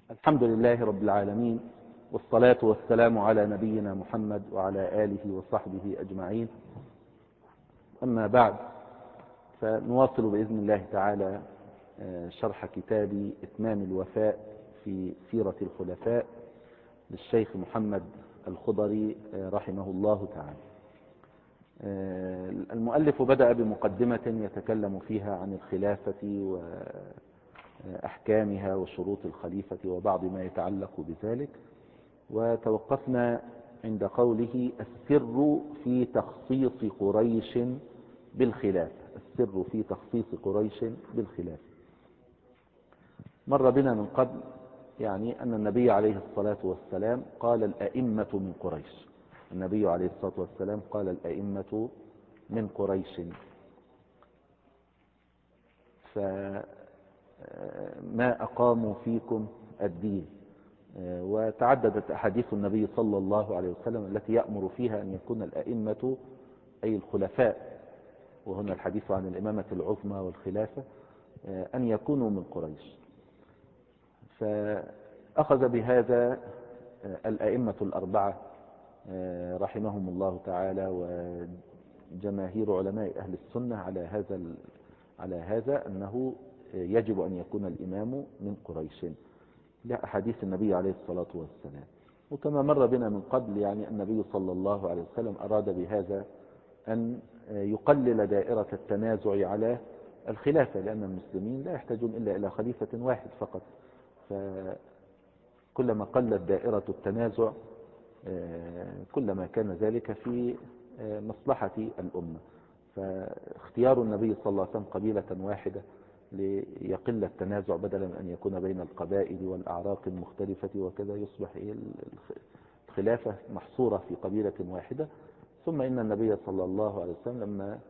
الحمد لله رب العالمين، والصلاة والسلام على نبينا محمد وعلى آله وصحبه أجمعين. أما بعد، فنواصل بإذن الله تعالى شرح كتاب إتمام الوفاء في سيرة الخلفاء للشيخ محمد الخضري رحمه الله تعالى. المؤلف بدأ بمقدمة يتكلم فيها عن الخلافة وأحكامها وشروط الخليفة وبعض ما يتعلق بذلك، وتوقفنا عند قوله: السر في تخصيص قريش بالخلاف. السر في تخصيص قريش بالخلاف. مر بنا من قبل أن النبي عليه الصلاة والسلام قال الأئمة من قريش. النبي عليه الصلاة والسلام قال الأئمة من قريش، فما أقاموا فيكم الدين. وتعددت أحاديث النبي صلى الله عليه وسلم التي يأمر فيها أن يكون الأئمة أي الخلفاء، وهنا الحديث عن الإمامة العظمى والخلافة، أن يكونوا من قريش. فأخذ بهذا الأئمة الأربعة رحمهم الله تعالى وجماهير علماء أهل السنة على هذا أنه يجب أن يكون الإمام من قريش لأحاديث النبي عليه الصلاة والسلام. وكما مر بنا من قبل النبي صلى الله عليه وسلم أراد بهذا أن يقلل دائرة التنازع على الخلافة، لأن المسلمين لا يحتاجون إلا إلى خليفة واحد فقط، فكلما قلت دائرة التنازع كلما كان ذلك في مصلحة الأمة. فاختيار النبي صلى الله عليه وسلم قبيلة واحدة ليقل التنازع بدلا من أن يكون بين القبائل والأعراق المختلفة، وكذا يصبح الخلافة محصورة في قبيلة واحدة. ثم إن النبي صلى الله عليه وسلم لما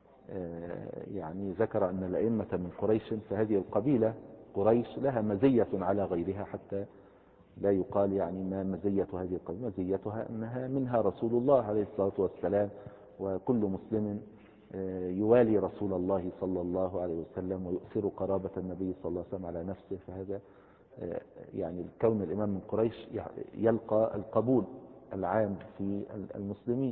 ذكر أن الأئمة من قريش، فهذه القبيلة قريش لها مزية على غيرها، حتى لا يقال ما مزية هذه القبيلة. مزيتها أنها منها رسول الله عليه الصلاة والسلام، وكل مسلم يوالي رسول الله صلى الله عليه وسلم ويؤثر قرابة النبي صلى الله عليه وسلم على نفسه. فهذا كون الإمام من قريش يلقى القبول العام في المسلمين.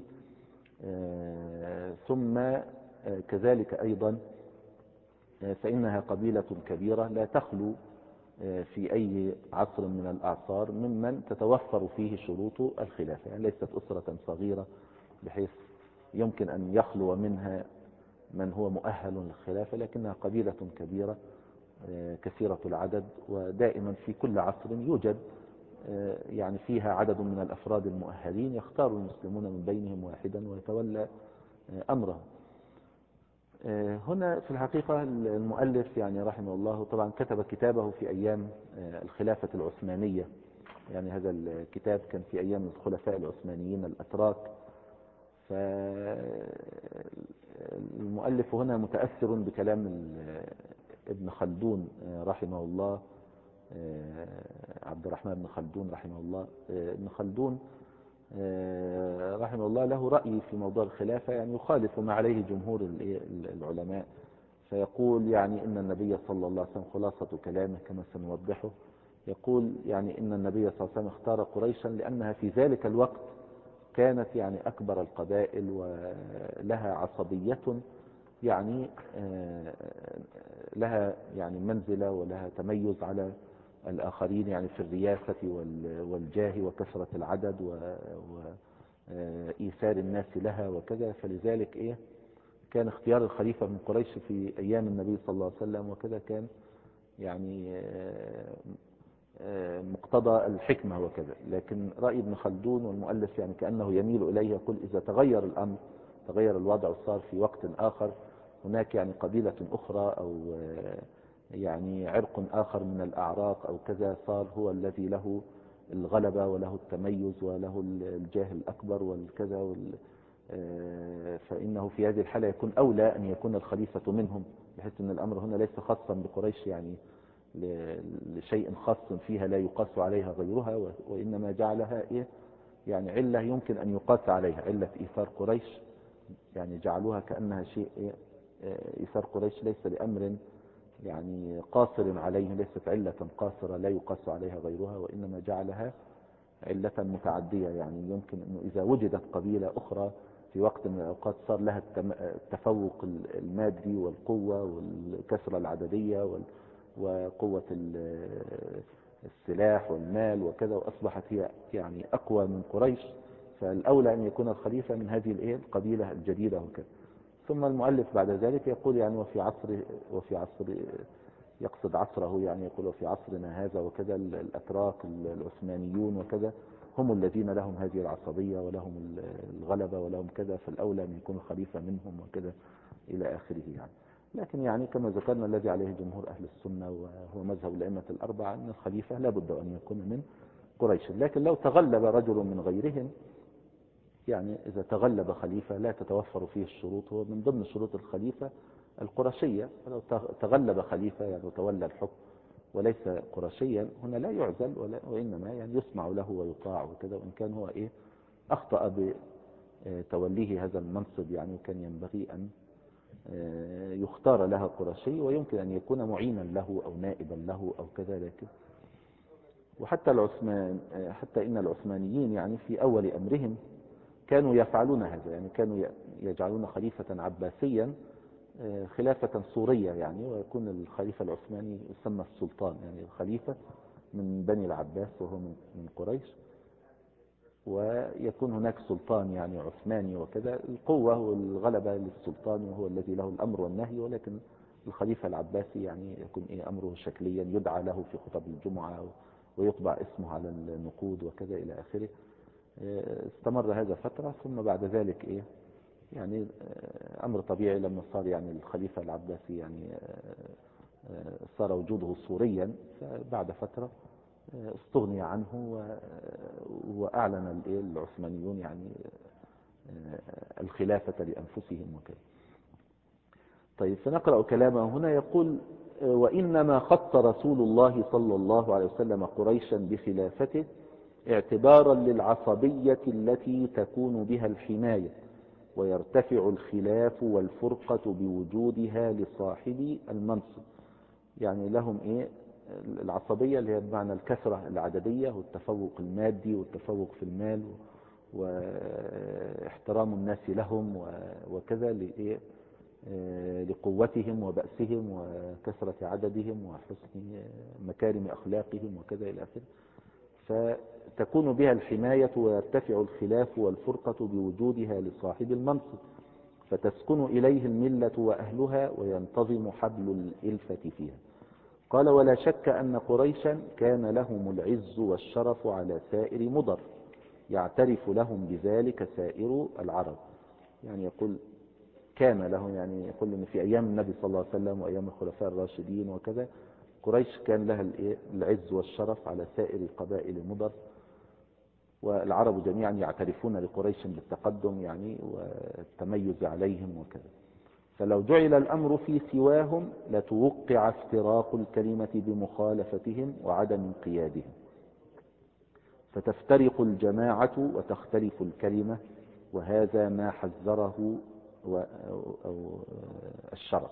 ثم كذلك أيضا فإنها قبيلة كبيرة لا تخلو في أي عصر من الأعصار ممن تتوفر فيه شروط الخلافة. ليست أسرة صغيرة بحيث يمكن أن يخلو منها من هو مؤهل للخلافة، لكنها قبيلة كبيرة كثيرة العدد، ودائما في كل عصر يوجد فيها عدد من الأفراد المؤهلين، يختار المسلمون من بينهم واحدا ويتولى أمره. هنا في الحقيقة المؤلف رحمه الله طبعا كتب كتابه في أيام الخلافة العثمانية. هذا الكتاب كان في أيام الخلفاء العثمانيين الأتراك. فالمؤلف هنا متأثر بكلام ابن خلدون رحمه الله، عبد الرحمن بن خلدون رحمه الله. ابن خلدون رحمه الله له رأي في موضوع الخلافة يخالف ما عليه جمهور العلماء. فيقول إن النبي صلى الله عليه وسلم، خلاصة كلامه كما سنوضحه، يقول إن النبي صلى الله عليه وسلم اختار قريشا لأنها في ذلك الوقت كانت أكبر القبائل ولها عصبية، لها منزلة ولها تميز على الآخرين في الرياسة والجاه وكثرة العدد وإيثار الناس لها وكذا. فلذلك كان اختيار الخليفة من قريش في أيام النبي صلى الله عليه وسلم وكذا كان مقتضى الحكمة وكذا. لكن رأي ابن خلدون والمؤلف كأنه يميل إليه، يقول إذا تغير الأمر، تغير الوضع وصار في وقت آخر هناك قبيلة أخرى أو عرق آخر من الأعراق أو كذا، صار هو الذي له الغلبة وله التميز وله الجاه الأكبر والكذا فإنه في هذه الحالة يكون أولى أن يكون الخليفة منهم، بحيث أن الأمر هنا ليس خاصا بقريش لشيء خاص فيها لا يقاس عليها غيرها، وإنما جعلها علة يمكن أن يقاس عليها، علة إيثار قريش جعلوها كأنها شيء إيثار قريش ليس لأمر يعني قاصر عليه، ليست علة قاصرة لا يقاس عليها غيرها، وإنما جعلها علة متعدية. يعني يمكن أنه إذا وجدت قبيلة أخرى في وقت من الأوقات صار لها التفوق المادي والقوة والكثرة العددية وقوة السلاح والمال وكذا، وأصبحت هي يعني أقوى من قريش، فالأولى أن يكون الخليفة من هذه القبيلة الجديدة وكذا. ثم المؤلف بعد ذلك يقول يعني وفي عصر يقصد عصره، يعني يقول وفي عصرنا هذا وكذا الأتراك العثمانيون وكذا هم الذين لهم هذه العصبية ولهم الغلبة ولهم كذا، فالأولى أن يكون خليفة منهم وكذا إلى آخره يعني. لكن يعني كما ذكرنا الذي عليه جمهور أهل السنة وهو مذهب الأئمة الأربعة أن الخليفة لا بد أن يكون من قريش. لكن لو تغلب رجل من غيرهم، يعني إذا تغلب خليفة لا تتوفر فيه الشروط، هو من ضمن شروط الخليفة القرشية، فلو تغلب خليفة يعني وتولى الحكم وليس قرشيا هنا لا يعزل وإنما يعني يسمع له ويطاع وكذا، وإن كان هو أخطأ بتوليه هذا المنصب يعني، وكان ينبغي أن يختار لها قرشي، ويمكن أن يكون معينا له أو نائبا له أو كذا. لكن وحتى حتى إن العثمانيين يعني في أول أمرهم كانوا يفعلون هذا، يعني كانوا يجعلون خليفة عباسيا خلافة صورية يعني، ويكون الخليفة العثماني يسمى السلطان، يعني الخليفة من بني العباس وهو من قريش، ويكون هناك سلطان يعني عثماني وكذا، القوة والغلبة للسلطان وهو الذي له الأمر والنهي، ولكن الخليفة العباسي يعني يكون أمره شكليا، يدعى له في خطب الجمعة ويطبع اسمه على النقود وكذا إلى آخره. استمر هذا فترة، ثم بعد ذلك يعني أمر طبيعي لما صار يعني الخليفة العباسي يعني صار وجوده صوريا، فبعد فترة استغني عنه وأعلن العثمانيون يعني الخلافة لأنفسهم وكذا. طيب فنقرأ كلامه هنا، يقول وإنما خص رسول الله صلى الله عليه وسلم قريشا بخلافته اعتبارا للعصبية التي تكون بها الحماية، ويرتفع الخلاف والفرقة بوجودها لصاحب المنصب. يعني لهم العصبية اللي هي بمعنى الكثرة العددية والتفوق المادي والتفوق في المال واحترام الناس لهم وكذا لقوتهم وبأسهم وكثرة عددهم وحسن مكارم أخلاقهم وكذا إلى آخره، فتكون بها الحماية ويرتفع الخلاف والفرقة بوجودها لصاحب المنصب، فتسكن إليه الملة وأهلها وينتظم حبل الإلفة فيها. قال ولا شك أن قريشا كان لهم العز والشرف على سائر مضر، يعترف لهم بذلك سائر العرب. يعني يقول كان لهم، يعني يقول إن في أيام النبي صلى الله عليه وسلم وأيام الخلفاء الراشدين وكذا قريش كان لها العز والشرف على سائر قبائل مضر، والعرب جميعا يعترفون لقريش بالتقدم يعني والتميز عليهم وكذا. فلو جعل الأمر في سواهم لتوقع افتراق الكلمة بمخالفتهم وعدم انقيادهم، فتفترق الجماعة وتختلف الكلمة، وهذا ما حذره أو الشرع.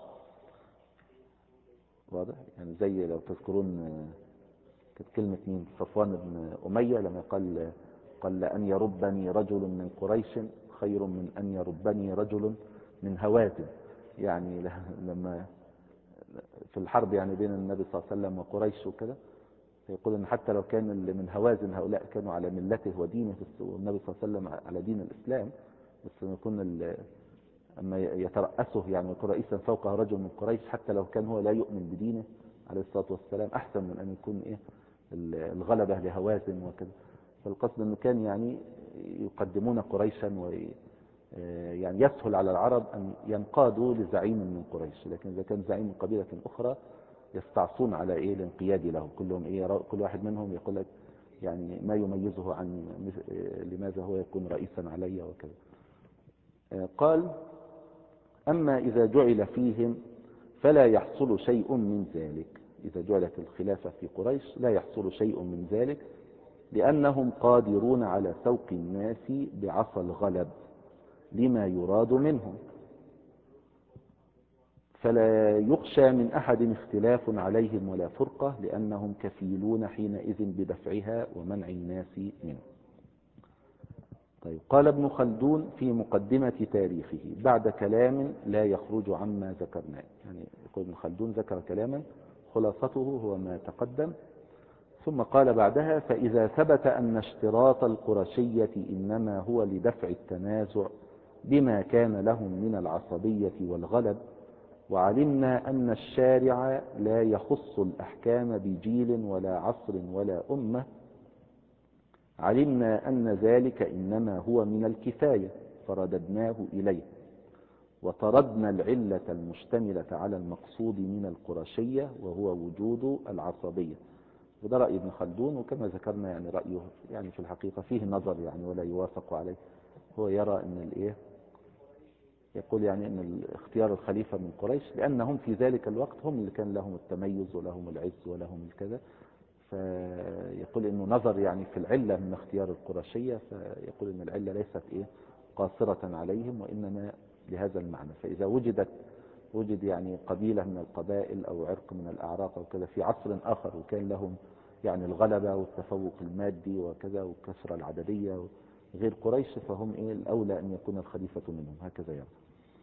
واضح يعني، زي لو تذكرون كانت كلمة مين صفوان بن أمية لما قال لأن يربني رجل من قريش خير من أن يربني رجل من هوازن. يعني لما في الحرب يعني بين النبي صلى الله عليه وسلم وقريش وكذا، يقول ان حتى لو كان اللي من هوازن هؤلاء كانوا على ملته ودينه والنبي صلى الله عليه وسلم على دين الإسلام، بس يكون اما يترأسه يعني يكون رئيسا فوقه رجل من قريش حتى لو كان هو لا يؤمن بدينه عليه الصلاة والسلام، احسن من ان يكون الغلبة لهوازن وكذا. فالقصد انه كان يعني يقدمون قريشا يعني يسهل على العرب أن ينقادوا لزعيم من قريش، لكن إذا كان زعيم من قبيلة أخرى يستعصون على الانقياد له، كلهم كل واحد منهم يقول لك يعني ما يميزه عن لماذا هو يكون رئيسا علي وكذا. قال أما إذا جعل فيهم فلا يحصل شيء من ذلك، إذا جعلت الخلافة في قريش لا يحصل شيء من ذلك، لأنهم قادرون على سوق الناس بعصا الغلب لما يراد منهم، فلا يخشى من أحد اختلاف عليهم ولا فرقة، لأنهم كفيلون حينئذ بدفعها ومنع الناس منه. طيب، قال ابن خلدون في مقدمة تاريخه بعد كلام لا يخرج عما ذكرناه، يعني يقول ابن خلدون ذكر كلاما خلاصته هو ما تقدم، ثم قال بعدها: فإذا ثبت أن اشتراط القرشية إنما هو لدفع التنازع بما كان لهم من العصبية والغلب، وعلمنا أن الشارع لا يخص الأحكام بجيل ولا عصر ولا أمة، علمنا أن ذلك إنما هو من الكفاية فرددناه إليه، وطردنا العلة المشتملة على المقصود من القرشية وهو وجود العصبية. وده رأي ابن خلدون، وكما ذكرنا يعني رأيه يعني في الحقيقة فيه نظر يعني ولا يوافق عليه. هو يرى أن الإيه، يقول يعني أن اختيار الخليفة من قريش لأنهم في ذلك الوقت هم اللي كان لهم التميز ولهم العز ولهم الكذا، فيقول أنه نظر يعني في العلة من اختيار القرشية، فيقول أن العلة ليست إيه قاصرة عليهم وإنما لهذا المعنى. فإذا وجد يعني قبيلة من القبائل أو عرق من الأعراق أو كذا في عصر آخر وكان لهم يعني الغلبة والتفوق المادي وكذا والكثرة العددية غير قريش، فهم إيه الأولى أن يكون الخليفة منهم، هكذا يعني.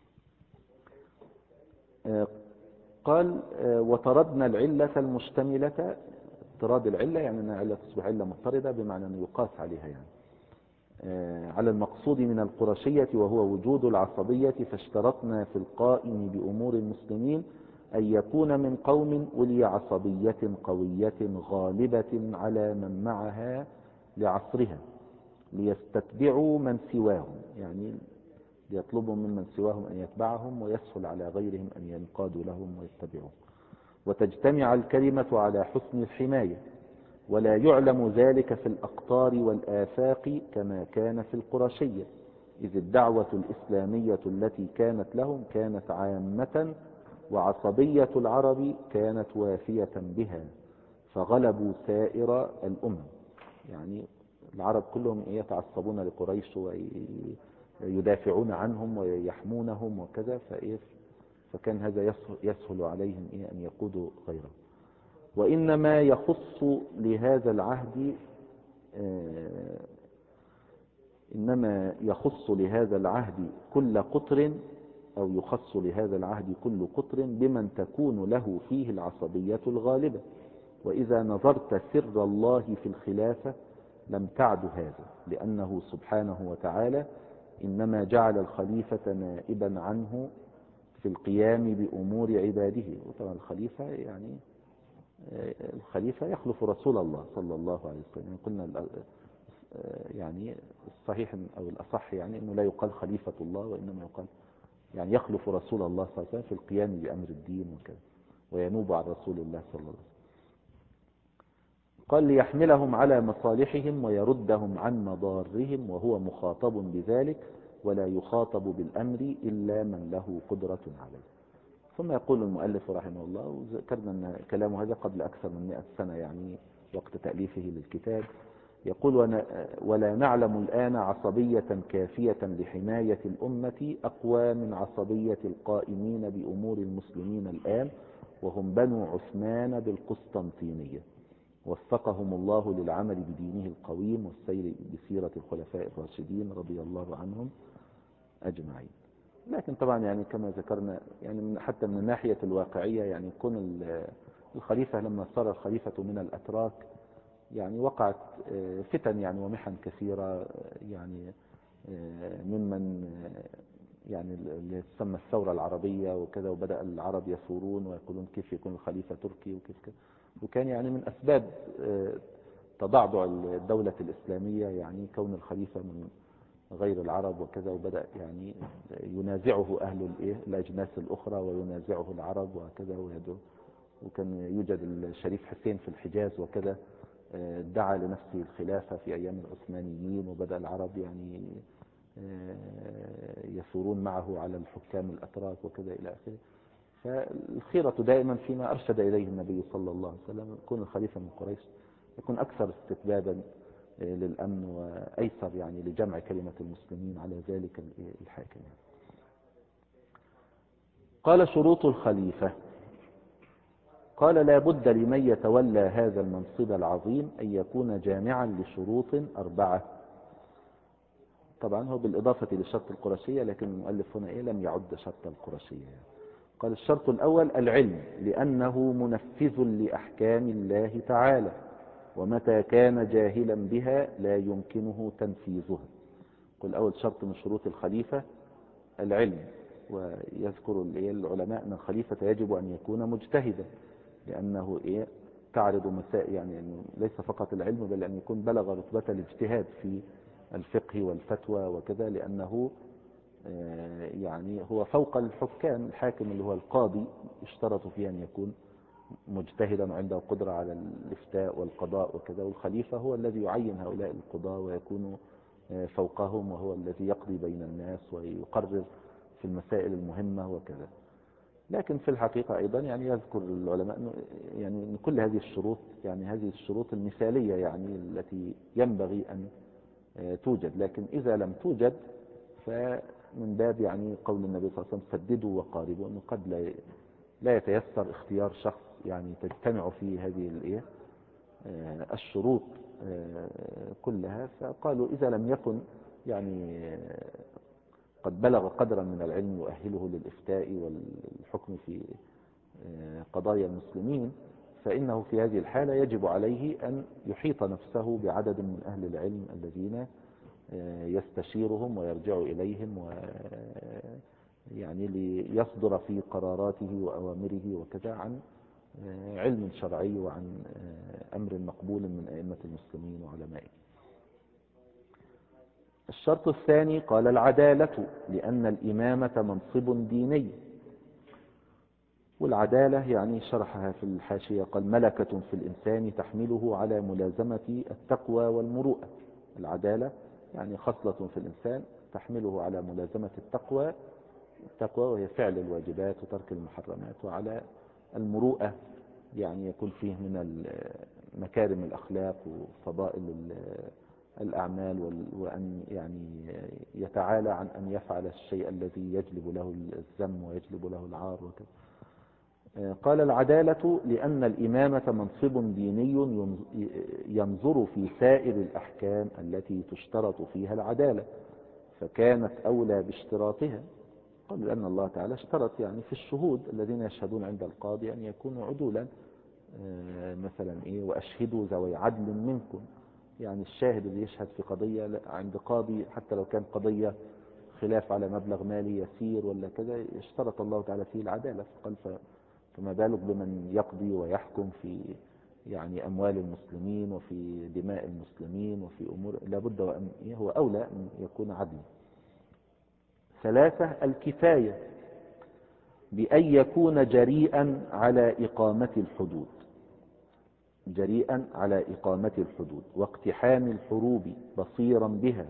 قال: وطردنا العلة المشتملة، اضطراد العلة يعني أن العلة تصبح علة مضطردة بمعنى أن يقاس عليها يعني على المقصود من القرشية وهو وجود العصبية، فاشترطنا في القائم بأمور المسلمين أن يكون من قوم أولي عصبية قوية غالبة على من معها لعصرها، ليستتبعوا من سواهم، يعني ليطلبوا ممن سواهم أن يتبعهم ويسهل على غيرهم أن ينقادوا لهم ويتبعوهم، وتجتمع الكلمة على حسن الحماية، ولا يعلم ذلك في الأقطار والآفاق كما كان في القرشية، إذ الدعوة الإسلامية التي كانت لهم كانت عامة، وعصبية العرب كانت وافية بها، فغلبوا سائر الأمم. يعني العرب كلهم يتعصبون لقريش ويدافعون عنهم ويحمونهم وكذا، فكان هذا يسهل عليهم أن يقودوا غيرهم. وإنما يخص لهذا العهد كل قطر، أو يخص لهذا العهد كل قطر بمن تكون له فيه العصبية الغالبة. وإذا نظرت سر الله في الخلافة لم تعد هذا، لأنه سبحانه وتعالى إنما جعل الخليفة نائبا عنه في القيام بأمور عباده. وطبعا الخليفة يعني الخليفة يخلف رسول الله صلى الله عليه وسلم. قلنا يعني الصحيح أو الأصح يعني أنه لا يقال خليفة الله، وإنما يقال يعني يخلف رسول الله صلى الله عليه وسلم في القيام بأمر الدين وكذا، وينوب عن رسول الله صلى الله عليه وسلم. قال: ليحملهم على مصالحهم ويردهم عن مضارهم، وهو مخاطب بذلك ولا يخاطب بالأمر إلا من له قدرة عليه. ثم يقول المؤلف رحمه الله، وذكرنا أن كلامه هذا قبل أكثر من 100 سنة يعني وقت تأليفه للكتاب، يقول: ولا نعلم الآن عصبية كافية لحماية الأمة أقوى من عصبية القائمين بأمور المسلمين الآن، وهم بنو عثمان بالقسطنطينية، وفقهم الله للعمل بدينه القويم والسير بسيرة الخلفاء الراشدين رضي الله عنهم أجمعين. لكن طبعا يعني كما ذكرنا يعني حتى من الناحية الواقعية يعني كون الخليفة لما صار الخليفة من الأتراك يعني وقعت فتن يعني ومحن كثيرة، يعني ممن يعني اللي تسمى الثورة العربية وكذا، وبدأ العرب يثورون ويقولون كيف يكون الخليفة تركي وكيف كذا، وكان يعني من أسباب تضعضع الدولة الإسلامية يعني كون الخليفة من غير العرب وكذا، وبدأ يعني ينازعه أهل الأجناس الأخرى وينازعه العرب وكذا ويدعو. وكان يوجد الشريف حسين في الحجاز وكذا دعا لنفسه الخلافة في أيام العثمانيين، وبدأ العرب يعني يثورون معه على الحكام الأتراك وكذا إلى آخره. فالخيرة دائما فيما أرشد إليه النبي صلى الله عليه وسلم، يكون الخليفة من قريش يكون أكثر استتبابا للأمن وأيسر يعني لجمع كلمة المسلمين على ذلك الحاكم. قال شروط الخليفة. قال لا بد لمن يتولى هذا المنصب العظيم أن يكون جامعا لشروط 4. طبعا هو بالإضافة للشرط القرشية، لكن المؤلف هنا لم يعد شرط القرشية. قال الشرط الأول العلم، لأنه منفذ لأحكام الله تعالى، ومتى كان جاهلا بها لا يمكنه تنفيذها. قل أول شرط من شروط الخليفة العلم. ويذكر العلماء أن الخليفة يجب أن يكون مجتهدا، لأنه تعرض مسائل، يعني ليس فقط العلم بل أن يكون بلغ رتبة الاجتهاد في الفقه والفتوى وكذا، لأنه يعني هو فوق الحكام. الحاكم اللي هو القاضي يشترط فيه أن يكون مجتهدا وعنده قدرة على الإفتاء والقضاء وكذا، والخليفة هو الذي يعين هؤلاء القضاة ويكون فوقهم، وهو الذي يقضي بين الناس ويقرر في المسائل المهمة وكذا. لكن في الحقيقة أيضا يعني يذكر العلماء يعني أن كل هذه الشروط، يعني هذه الشروط المثالية يعني التي ينبغي أن توجد، لكن إذا لم توجد فمن باب يعني قول النبي صلى الله عليه وسلم سددوا وقاربوا، أنه قد لا يتيسر اختيار شخص يعني تجتمع فيه هذه الشروط كلها. فقالوا إذا لم يكن يعني قد بلغ قدرا من العلم يؤهله للإفتاء والحكم في قضايا المسلمين، فإنه في هذه الحالة يجب عليه أن يحيط نفسه بعدد من أهل العلم الذين يستشيرهم ويرجع إليهم يعني ليصدر في قراراته وأوامره وكذا عن علم شرعي وعن أمر مقبول من أئمة المسلمين وعلمائهم. الشرط الثاني قال العدالة، لأن الإمامة منصب ديني. والعدالة يعني شرحها في الحاشية قال ملكة في الإنسان تحمله على ملازمة التقوى والمروءة. العدالة يعني خصلة في الإنسان تحمله على ملازمة التقوى وهي فعل الواجبات وترك المحرمات، وعلى المروءة يعني يكون فيه من مكارم الأخلاق وفضائل الأعمال، وأن يعني يتعالى عن أن يفعل الشيء الذي يجلب له الذم ويجلب له العار وكذا. قال العدالة لأن الإمامة منصب ديني ينظر في سائر الأحكام التي تشترط فيها العدالة، فكانت أولى باشتراطها. قال لأن الله تعالى اشترط يعني في الشهود الذين يشهدون عند القاضي أن يكونوا عدولا، مثلا وأشهدوا ذوي عدل منكم. يعني الشاهد اللي يشهد في قضية عند قاضي حتى لو كان قضية خلاف على مبلغ مالي يسير ولا كذا اشترط الله تعالى فيه العدالة. فقال فما بالك بمن يقضي ويحكم في يعني أموال المسلمين وفي دماء المسلمين وفي أمور لابد وأن هو أولى أن يكون عدلا. 3 الكفاية، بأن يكون جريئا على إقامة الحدود، جريئا على إقامة الحدود واقتحام الحروب بصيرا بها،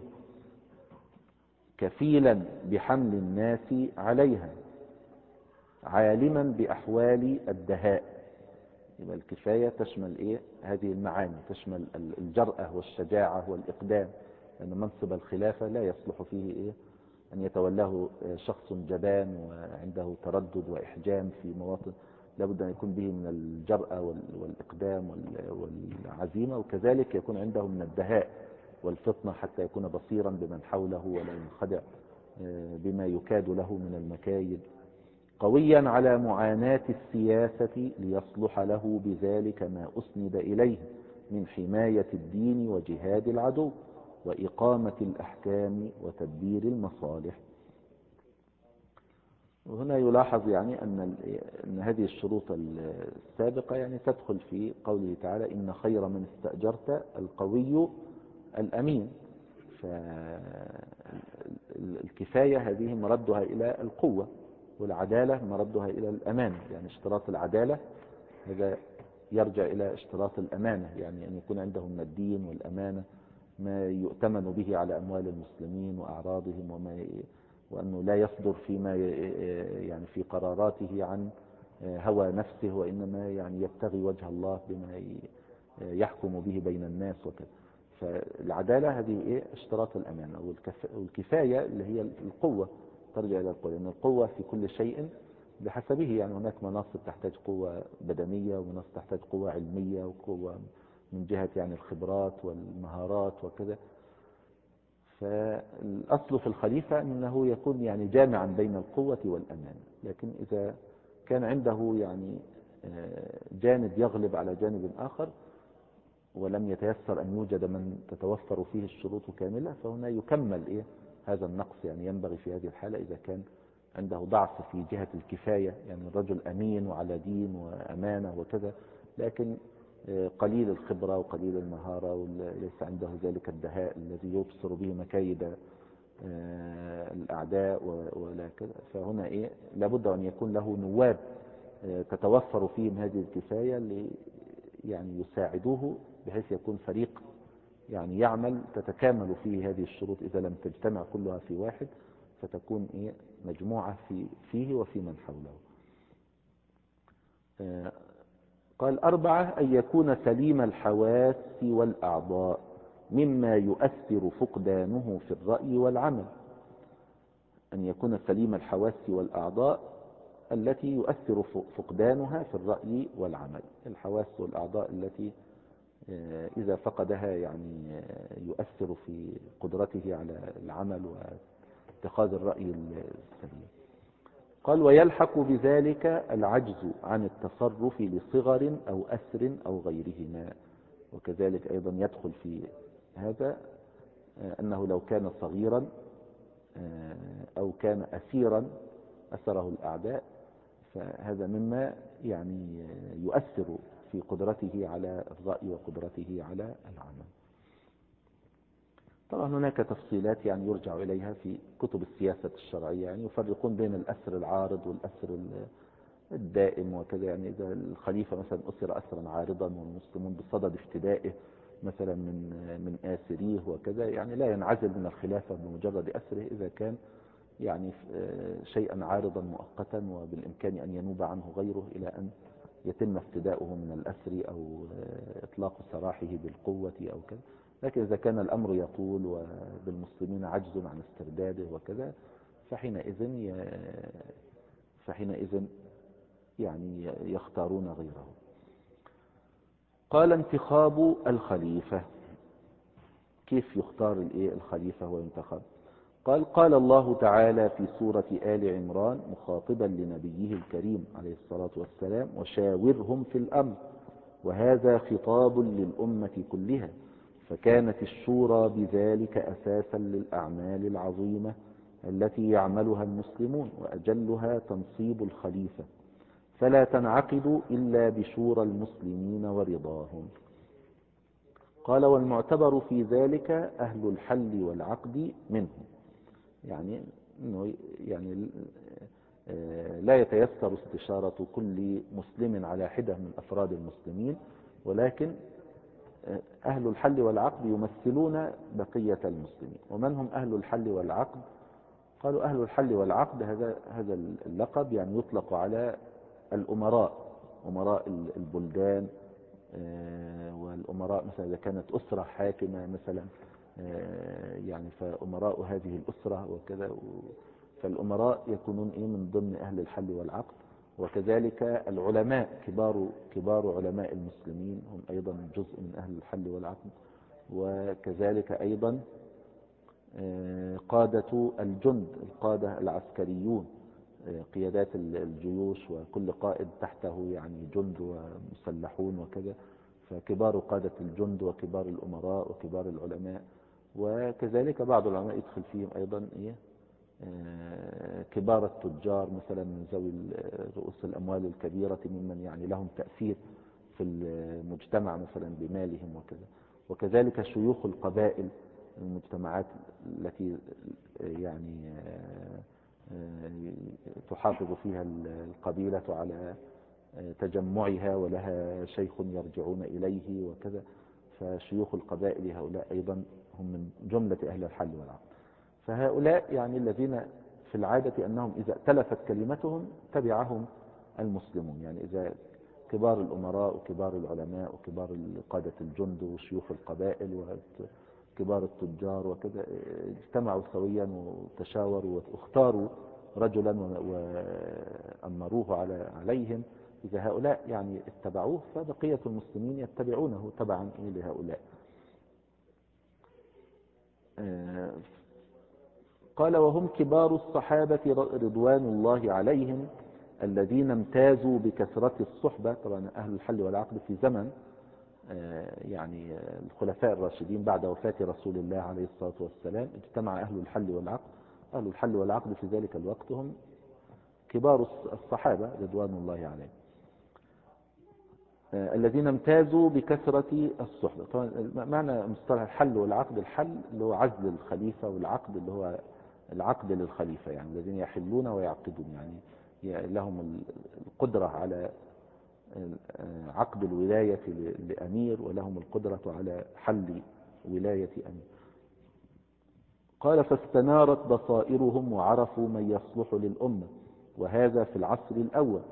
كفيلا بحمل الناس عليها، عالما بأحوال الدهاء. يبقى الكفاية تشمل هذه المعاني، تشمل الجرأة والشجاعة والإقدام، لأن منصب الخلافة لا يصلح فيه أن يتولاه شخص جبان وعنده تردد وإحجام في مواطن. لابد أن يكون به من الجرأة والإقدام والعزيمة، وكذلك يكون عنده من الدهاء والفطنة حتى يكون بصيرا بمن حوله ولا ينخدع بما يكاد له من المكايد، قويا على معاناة السياسة ليصلح له بذلك ما أسند إليه من حماية الدين وجهاد العدو وإقامة الأحكام وتدبير المصالح. وهنا يلاحظ يعني أن هذه الشروط السابقة يعني تدخل في قوله تعالى إن خير من استأجرت القوي الأمين. فالكفاية هذه مردها إلى القوة، والعدالة مردها إلى الأمانة. يعني اشتراط العدالة هذا يرجع إلى اشتراط الأمانة، يعني أن يكون عنده من الدين والأمانة ما يؤتمن به على أموال المسلمين وأعراضهم، وأنه لا يصدر فيما يعني في قراراته عن هوى نفسه، وإنما يعني يبتغي وجه الله بما يحكم به بين الناس وكذا. فالعدالة هذه اشتراط الأمانة. والكفاية اللي هي القوة ترجع إلى القوة، لأن القوة في كل شيء بحسبه. يعني هناك مناصب تحتاج قوة بدنية، ومناصب تحتاج قوة علمية، وقوة من جهة يعني الخبرات والمهارات وكذا. فالأصل في الخليفة أنه يكون يعني جامعا بين القوة والأمانة. لكن إذا كان عنده يعني جانب يغلب على جانب آخر، ولم يتيسر أن يوجد من تتوفر فيه الشروط كاملة، فهنا يكمل هذا النقص. يعني ينبغي في هذه الحالة إذا كان عنده ضعف في جهة الكفاية، يعني الرجل أمين وعلى دين وأمانة وكذا، لكن قليل الخبرة وقليل المهارة، وليس عنده ذلك الدهاء الذي يبصر به مكايد الأعداء ولا كذا. فهنا لابد أن يكون له نواب تتوفر فيهم هذه الكفاية يعني يساعدوه، بحيث يكون فريق يعني يعمل تتكامل فيه هذه الشروط. إذا لم تجتمع كلها في واحد فتكون مجموعة فيه وفي من حوله. قال 4: أن يكون سليم الحواس والأعضاء مما يؤثر فقدانه في الرأي والعمل. أن يكون سليم الحواس والأعضاء التي يؤثر فقدانها في الرأي والعمل. الحواس والأعضاء التي إذا فقدها يعني يؤثر في قدرته على العمل واتخاذ الرأي السليم. قال: ويلحق بذلك العجز عن التصرف لصغر أو أسر أو غيرهما. وكذلك أيضا يدخل في هذا أنه لو كان صغيرا أو كان أسيرا أسره الأعداء، فهذا مما يعني يؤثر في قدرته على الرأي وقدرته على العمل. طبعا هناك تفصيلات يعني يرجع إليها في كتب السياسة الشرعية، يعني يفرقون بين الأسر العارض والأسر الدائم وكذا. يعني إذا الخليفة مثلا أسر أسرا عارضا والمسلمون بصدد افتدائه مثلا من آسريه وكذا، يعني لا ينعزل من الخلافة بمجرد أسره إذا كان يعني شيئا عارضا مؤقتا وبالإمكان أن ينوب عنه غيره إلى أن يتم افتداؤه من الأسر أو إطلاق سراحه بالقوة أو كذا. لكن إذا كان الأمر يطول وبالمسلمين عجز عن استرداده وكذا، فحينئذ يعني يختارون غيره. قال: انتخاب الخليفة. كيف يختار الخليفة وينتخب؟ قال الله تعالى في سورة آل عمران مخاطبا لنبيه الكريم عليه الصلاة والسلام: وشاورهم في الأمر. وهذا خطاب للأمة كلها، فكانت الشورى بذلك أساسا للأعمال العظيمة التي يعملها المسلمون، وأجلها تنصيب الخليفة، فلا تنعقد إلا بشورى المسلمين ورضاهم. قال: والمعتبر في ذلك أهل الحل والعقد منهم. يعني إنه يعني لا يتيسر استشارة كل مسلم على حدة من أفراد المسلمين، ولكن أهل الحل والعقد يمثلون بقية المسلمين. ومن هم أهل الحل والعقد؟ قالوا: أهل الحل والعقد هذا اللقب يعني يطلق على الأمراء، أمراء البلدان، والأمراء مثلا إذا كانت أسرة حاكمة مثلا، يعني فأمراء هذه الأسرة وكذا. فالأمراء يكونون من ضمن أهل الحل والعقد. وكذلك العلماء، كبار علماء المسلمين هم أيضا جزء من أهل الحل والعقد. وكذلك أيضا قادة الجند، القادة العسكريون، قيادات الجيوش، وكل قائد تحته يعني جند ومسلحون وكذا. فكبار قادة الجند وكبار الأمراء وكبار العلماء. وكذلك بعض العلماء يدخل فيهم أيضا كبار التجار مثلا من ذوي رؤوس الأموال الكبيرة، ممن يعني لهم تأثير في المجتمع مثلا بمالهم وكذا. وكذلك شيوخ القبائل، المجتمعات التي يعني تحافظ فيها القبيلة على تجمعها ولها شيخ يرجعون إليه وكذا. فشيوخ القبائل هؤلاء أيضا هم من جملة أهل الحل والعقد. فهؤلاء يعني الذين في العادة أنهم إذا ائتلفت كلمتهم تبعهم المسلمون. يعني إذا كبار الأمراء وكبار العلماء وكبار قادة الجند وشيوخ القبائل وكبار التجار وكذا اجتمعوا سويا وتشاوروا واختاروا رجلا وأمروه عليهم، إذا هؤلاء يعني اتبعوه فبقية المسلمين يتبعونه تبعا لهؤلاء. قال وهم كبار الصحابة رضوان الله عليهم الذين امتازوا بكثرة الصحبة. طبعا أهل الحل والعقد في زمن يعني الخلفاء الراشدين بعد وفاة رسول الله عليه الصلاة والسلام اجتمع أهل الحل والعقد. أهل الحل والعقد في ذلك الوقت هم كبار الصحابة رضوان الله عليهم الذين امتازوا بكثرة الصحبة. طبعا معنى مصطلح الحل والعقد، الحل اللي هو عزل الخليفة، والعقد اللي هو العقد للخليفة، يعني الذين يحلون ويعقدون، يعني لهم القدرة على عقد الولاية لأمير، ولهم القدرة على حل ولاية أمير. قال فاستنارت بصائرهم وعرفوا من يصلح للأمة، وهذا في العصر الأول،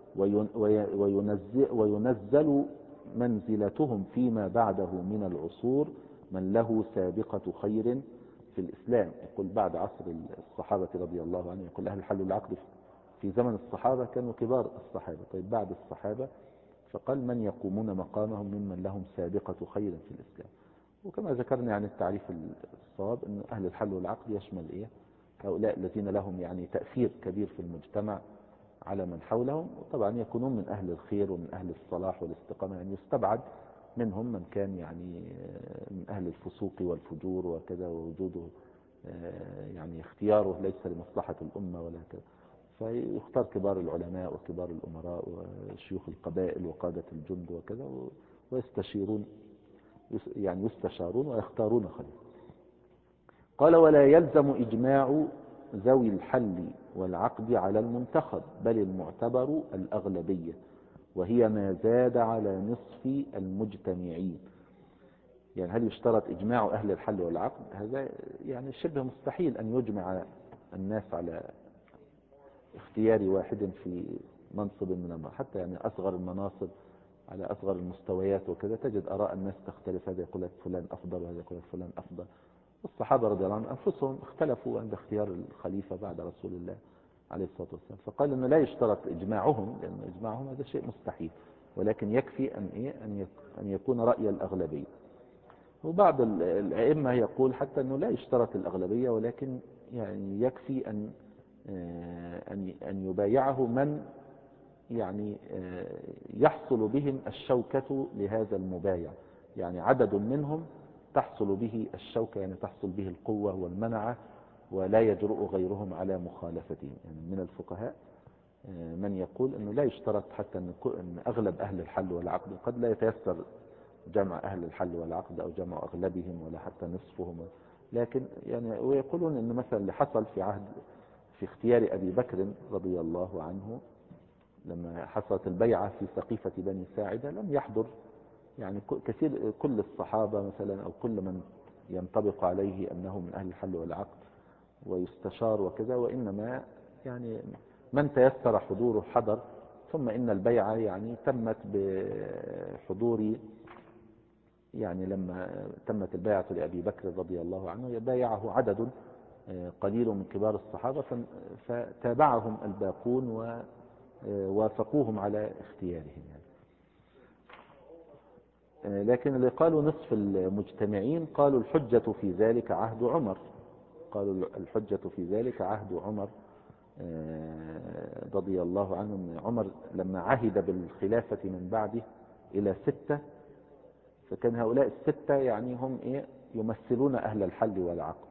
وينزل منزلتهم فيما بعده من العصور من له سابقة خير في الإسلام. يقول بعد عصر الصحابة رضي الله عنهم، يقول أهل الحل والعقد في زمن الصحابة كانوا كبار الصحابة. طيب بعد الصحابة فقال من يقومون مقامهم ممن لهم سابقة خير في الإسلام. وكما ذكرنا يعني التعريف الصواب أن أهل الحل والعقد يشمل هؤلاء الذين لهم يعني تأثير كبير في المجتمع على من حولهم، وطبعا يكونون من أهل الخير ومن أهل الصلاح والاستقامة، يعني يستبعد منهم من كان يعني من أهل الفسوق والفجور وكذا، ووجوده يعني اختياره ليس لمصلحة الأمة ولا كذا، فيختار كبار العلماء وكبار الأمراء وشيوخ القبائل وقادة الجند وكذا، ويستشيرون يعني يستشارون ويختارون خليفة. قال ولا يلزم إجماع ذوي الحل والعقد على المنتخب، بل المعتبر الأغلبية، وهي ما زاد على نصف المجتمعين. يعني هل يشترط إجماع أهل الحل والعقد؟ هذا يعني شبه مستحيل أن يجمع الناس على اختيار واحد في منصب من المناصب، حتى يعني أصغر المناصب على أصغر المستويات وكذا تجد آراء الناس تختلف، هذا يقول لك فلان أفضل وهذا يقول لك فلان أفضل. الصحابة رضي الله عنهم أنفسهم اختلفوا عند اختيار الخليفة بعد رسول الله عليه الصلاة والسلام، فقال أنه لا يشترط إجماعهم، لأن إجماعهم هذا شيء مستحيل، ولكن يكفي أن يكون رأي الأغلبية. وبعض الأئمة يقول حتى أنه لا يشترط الأغلبية، ولكن يعني يكفي أن يبايعه من يعني يحصل بهم الشوكة لهذا المبايع، يعني عدد منهم تحصل به الشوكة، يعني تحصل به القوة والمنعة، ولا يجرؤ غيرهم على مخالفتهم. يعني من الفقهاء من يقول أنه لا يشترط حتى أن أغلب أهل الحل والعقد، قد لا يتيسر جمع أهل الحل والعقد أو جمع أغلبهم ولا حتى نصفهم، لكن يعني ويقولون أنه مثلا اللي حصل في اختيار أبي بكر رضي الله عنه لما حصلت البيعة في سقيفة بني ساعدة، لم يحضر يعني كثير كل الصحابة مثلا أو كل من ينطبق عليه أنه من أهل الحل والعقد ويستشار وكذا، وإنما يعني من تيسر حضوره حضر. ثم إن البيعة يعني تمت بحضور، يعني لما تمت البيعة لأبي بكر رضي الله عنه بايعه عدد قليل من كبار الصحابة، فتابعهم الباقون ووافقوهم على اختيارهم يعني. لكن اللي قالوا نصف المجتمعين قالوا الحجة في ذلك عهد عمر، قالوا الحجة في ذلك عهد عمر رضي الله عنه. من عمر لما عهد بالخلافة من بعده إلى 6، فكان هؤلاء 6 يعني هم يمثلون أهل الحل والعقد،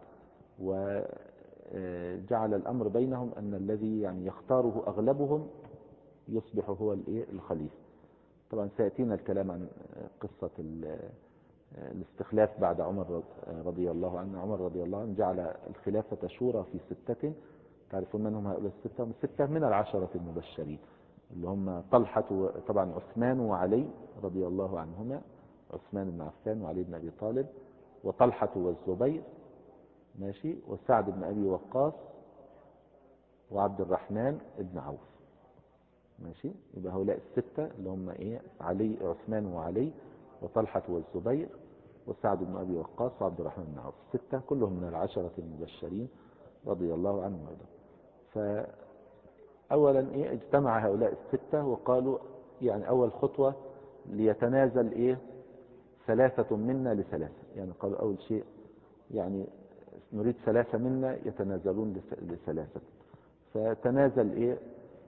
وجعل الأمر بينهم أن الذي يعني يختاره أغلبهم يصبح هو الخليفة. طبعا سيأتينا الكلام عن قصة الاستخلاف بعد عمر رضي الله عنه. عمر رضي الله عنه جعل الخلافة شورى في 6، تعرفون من هم هؤلاء 6؟ 6 من العشرة المبشرين اللي هم طلحة، طبعا عثمان وعلي رضي الله عنهما، عثمان بن عفان وعلي بن أبي طالب وطلحة والزبير ماشي، وسعد بن أبي وقاص وعبد الرحمن بن عوف ماشي. يبقى هؤلاء 6 اللي هم علي، عثمان وعلي وطلحة والزبير وسعد بن أبي وقاص وعبد الرحمن بن عوف، 6 كلهم من العشرة المبشرين رضي الله عنهم وارضاهم. فأولا اجتمع هؤلاء الستة وقالوا يعني أول خطوة ليتنازل ثلاثة منا لثلاثة، يعني قالوا أول شيء يعني نريد ثلاثة منا يتنازلون لثلاثة. فتنازل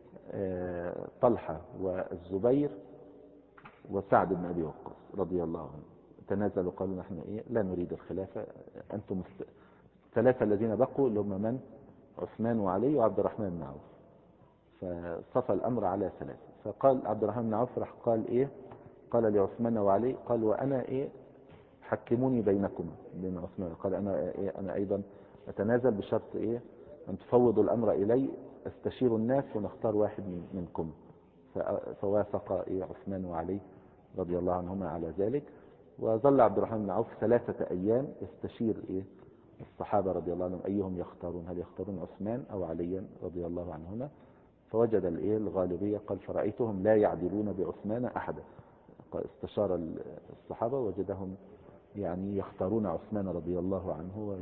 طلحة والزبير وسعد بن أبي وقاص رضي الله عنه، تنازلوا قالوا نحن لا نريد الخلافة، أنتم الثلاثة الذين بقوا اللي هم من؟ عثمان وعلي وعبد الرحمن بن عوف. فصفى الأمر على ثلاثة. فقال عبد الرحمن بن عوف راح قال قال لعثمان وعلي قال وأنا حكموني بينكما بين عثمان، قال أنا أيضا أتنازل بشرط أن تفوضوا الأمر إلي، استشير الناس ونختار واحد منكم. فوافق عثمان وعلي رضي الله عنهما على ذلك. وظل عبد الرحمن بن عوف 3 أيام يستشير الصحابة رضي الله عنهم أيهم يختارون، هل يختارون عثمان أو عليا رضي الله عنهما. فوجد الغالبية، قال فرأيتهم لا يعدلون بعثمان أحدا. قال استشار الصحابة وجدهم يعني يختارون عثمان رضي الله عنه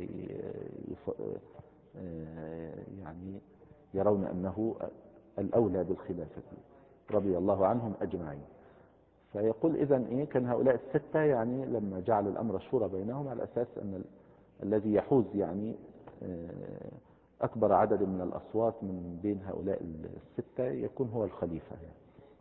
يعني يرون أنه الأولى بالخلافة رضي الله عنهم أجمعين. فيقول إذن كان هؤلاء الستة يعني لما جعل الأمر شورى بينهم على أساس أن الذي يحوز يعني أكبر عدد من الأصوات من بين هؤلاء الستة يكون هو الخليفة يعني.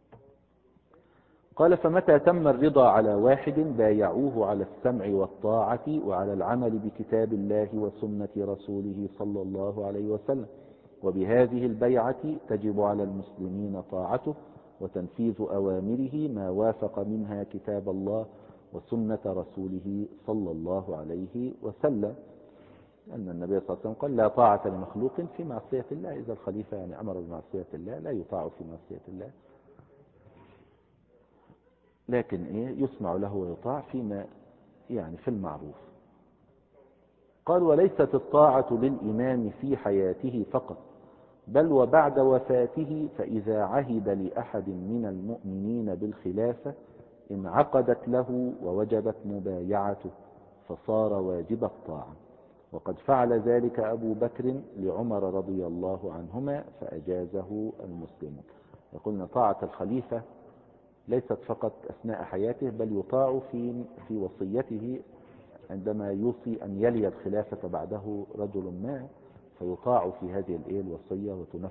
قال فمتى تم الرضا على واحد بايعوه على السمع والطاعة وعلى العمل بكتاب الله وسنة رسوله صلى الله عليه وسلم، وبهذه البيعة تجب على المسلمين طاعته وتنفيذ أوامره ما وافق منها كتاب الله وسنة رسوله صلى الله عليه وسلم. أن النبي صلى الله عليه وسلم قال لا طاعة لمخلوق في معصية الله، إذا الخليفة يعني أمر بمعصية الله لا يطاع في معصية الله، لكن يسمع له ويطاع فيما يعني في المعروف. قال وليست الطاعة للإمام في حياته فقط بل وبعد وفاته، فإذا عهد لأحد من المؤمنين بالخلافة انعقدت له ووجبت مبايعته فصار واجب الطاعة، وقد فعل ذلك أبو بكر لعمر رضي الله عنهما فأجازه المسلمون. يقولون طاعة الخليفة ليست فقط أثناء حياته بل يطاع في وصيته عندما يوصي أن يلي الخلافة بعده رجل ما، فيطاع في هذه الوصية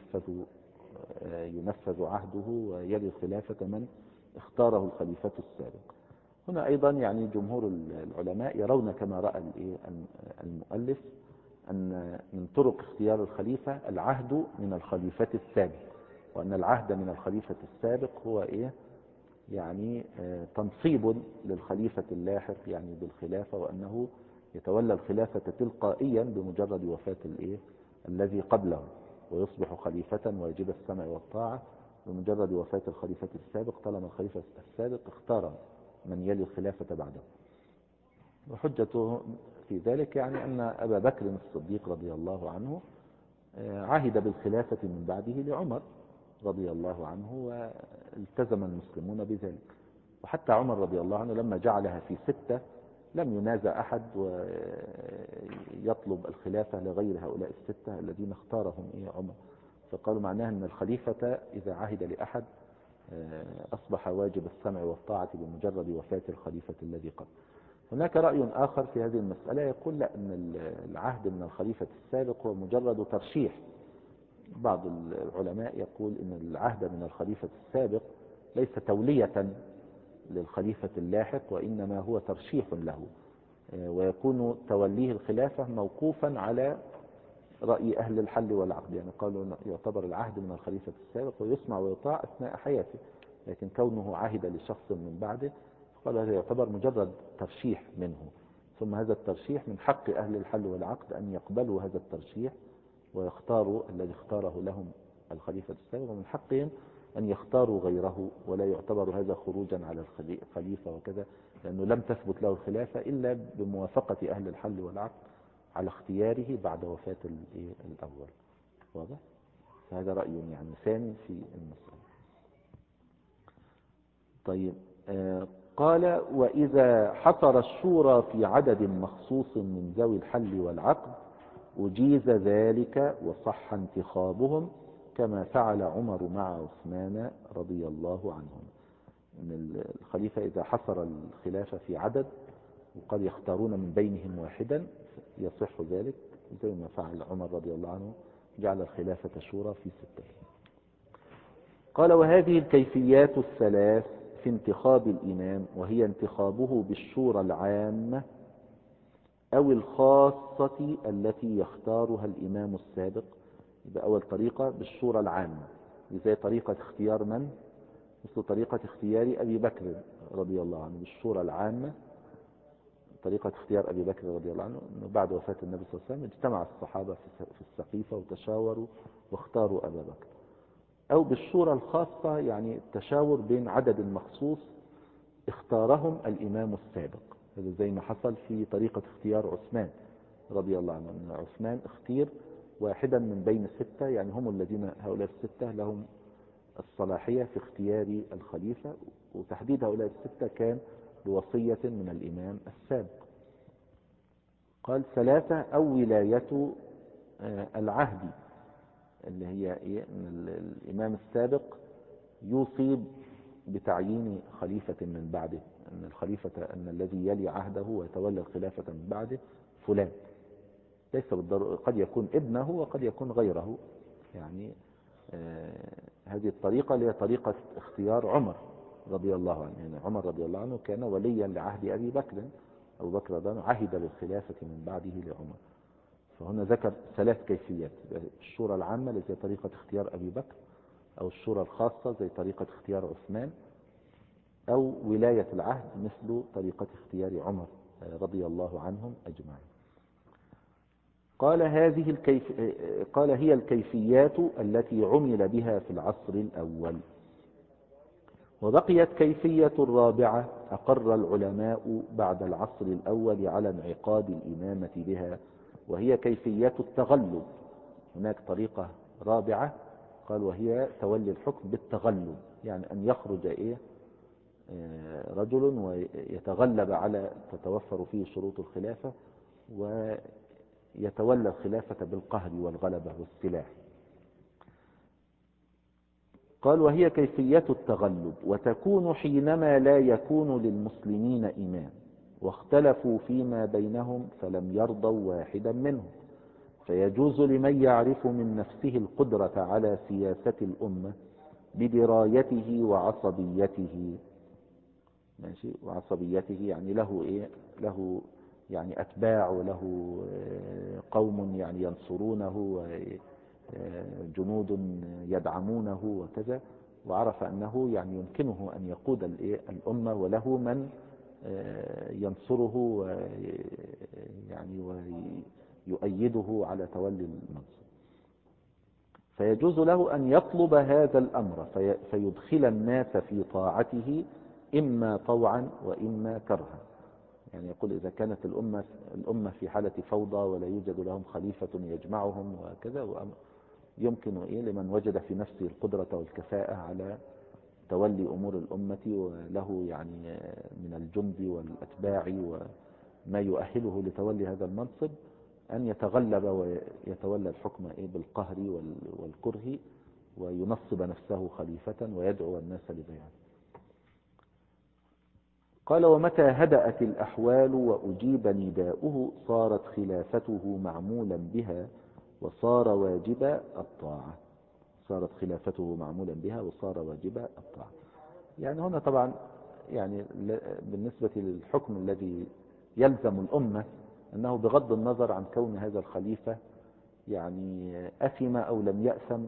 ينفذ عهده ويلي الخلافة من اختاره الخليفة السابق. هنا أيضا يعني جمهور العلماء يرون كما رأى المؤلف أن من طرق اختيار الخليفة العهد من الخليفة السابق، وأن العهد من الخليفة السابق هو يعني تنصيب للخليفة اللاحق يعني بالخلافة، وأنه يتولى الخلافة تلقائيا بمجرد وفاة الذي قبله، ويصبح خليفة واجب السمع والطاعة بمجرد وفاة الخليفة السابق طالما الخليفة السابق اختار من يلي الخلافة بعده. وحجته في ذلك يعني أن أبا بكر الصديق رضي الله عنه عهد بالخلافة من بعده لعمر رضي الله عنه والتزم المسلمون بذلك. وحتى عمر رضي الله عنه لما جعلها في 6 لم ينازع أحد ويطلب الخلافة لغير هؤلاء ال6 الذين اختارهم عمر، فقالوا معناها أن الخليفة إذا عهد لأحد أصبح واجب السمع والطاعة بمجرد وفاة الخليفة الذي قبل. هناك رأي آخر في هذه المسألة يقول لا، أن العهد من الخليفة السابق هو مجرد ترشيح. بعض العلماء يقول أن العهد من الخليفة السابق ليس تولية للخليفة اللاحق، وإنما هو ترشيح له، ويكون توليه الخلافة موقوفا على رأي أهل الحل والعقد. يعني قالوا يعتبر العهد من الخليفة السابق ويسمع ويطاع أثناء حياته، لكن كونه عهد لشخص من بعده قال هذا يعتبر مجرد ترشيح منه، ثم هذا الترشيح من حق أهل الحل والعقد أن يقبلوا هذا الترشيح ويختاروا الذي اختاره لهم الخليفة السابق، ومن حقهم أن يختاروا غيره، ولا يعتبر هذا خروجا على الخليفة وكذا، لأنه لم تثبت له الخلافة إلا بموافقة أهل الحل والعقد على اختياره بعد وفاة الأول. واضح؟ فهذا رأي يعني ثاني في المسألة. طيب قال وإذا حصر الشورى في عدد مخصوص من ذوي الحل والعقد أجيز ذلك وصح انتخابهم كما فعل عمر مع عثمان رضي الله عنهم. إن الخليفة إذا حصر الخلافة في عدد وقد يختارون من بينهم واحدا يصح ذلك، زي ما فعل عمر رضي الله عنه، جعل الخلافة شورى في 6. قال: وهذه الكيفيات الثلاث في انتخاب الإمام، وهي انتخابه بالشورى العامة أو الخاصة التي يختارها الإمام السابق. يبقى أول طريقة بالشورى العامة، زي طريقة اختيار من؟ مثل طريقة اختيار أبي بكر رضي الله عنه بالشورى العامة. طريقة اختيار أبي بكر رضي الله عنه أنه بعد وفاة النبي صلى الله عليه وسلم اجتمع الصحابة في السقيفة وتشاوروا واختاروا أبا بكر. أو بالشورى الخاصة، يعني التشاور بين عدد مخصوص اختارهم الإمام السابق. هذا زي ما حصل في طريقة اختيار عثمان رضي الله عنه، أن عثمان اختير واحدا من بين 6، يعني هم الذين هؤلاء 6 لهم الصلاحية في اختيار الخليفة، وتحديد هؤلاء 6 كان بوصية من الإمام السابق. قال: 3 أو ولاية العهد، اللي هي إيه؟ أن الإمام السابق يوصي بتعيين خليفة من بعده، أن أن الذي يلي عهده ويتولى الخلافة من بعده فلان، ليس بالضرورة، قد يكون ابنه وقد يكون غيره. يعني هذه الطريقة اللي هي طريقة اختيار عمر رضي الله عنه. يعني عمر رضي الله عنه كان وليا لعهد أبي بكر، أبو بكر رضي الله عنه عهد بالخلافة من بعده لعمر. فهنا ذكر 3 كيفيات: الشورى العامة اللي هي طريقة اختيار أبي بكر، أو الشورى الخاصة زي طريقة اختيار عثمان، أو ولاية العهد مثل طريقة اختيار عمر رضي الله عنهم أجمعين. قال: قال: هي الكيفيات التي عمل بها في العصر الأول. وبقيت كيفية رابعة أقر العلماء بعد العصر الأول على انعقاد الإمامة بها، وهي كيفية التغلب. هناك طريقة رابعة قال وهي تولي الحكم بالتغلب، يعني أن يخرج رجل ويتغلب على تتوفر فيه شروط الخلافة ويتولى الخلافة بالقهر والغلبة والسلاح. قال: وهي كيفية التغلب، وتكون حينما لا يكون للمسلمين إمام واختلفوا فيما بينهم فلم يرضوا واحدا منهم، فيجوز لمن يعرف من نفسه القدرة على سياسة الأمة بدرايته وعصبيته. ماشي، وعصبيته يعني له يعني أتباع، وله قوم يعني ينصرونه، وجنود يدعمونه وكذا، وعرف أنه يعني يمكنه أن يقود الأمة، وله من ينصره يعني ويؤيده على تولي المنصب. فيجوز له أن يطلب هذا الأمر فيدخل الناس في طاعته إما طوعا وإما كرها. يعني يقول إذا كانت الأمة في حالة فوضى ولا يوجد لهم خليفة يجمعهم وكذا، يمكن لمن وجد في نفسه القدرة والكفاءة على تولي أمور الأمة وله يعني من الجند والأتباع وما يؤهله لتولي هذا المنصب أن يتغلب ويتولى الحكم بالقهر والكره، وينصب نفسه خليفة ويدعو الناس لبيعه. قال: ومتى هدأت الأحوال وأجيب نداؤه صارت خلافته معمولا بها وصار واجب الطاعة. صارت خلافته معمولا بها وصار واجب الطاعة. يعني هنا طبعا يعني بالنسبة للحكم الذي يلزم الأمة أنه بغض النظر عن كون هذا الخليفة يعني أثم أو لم يأثم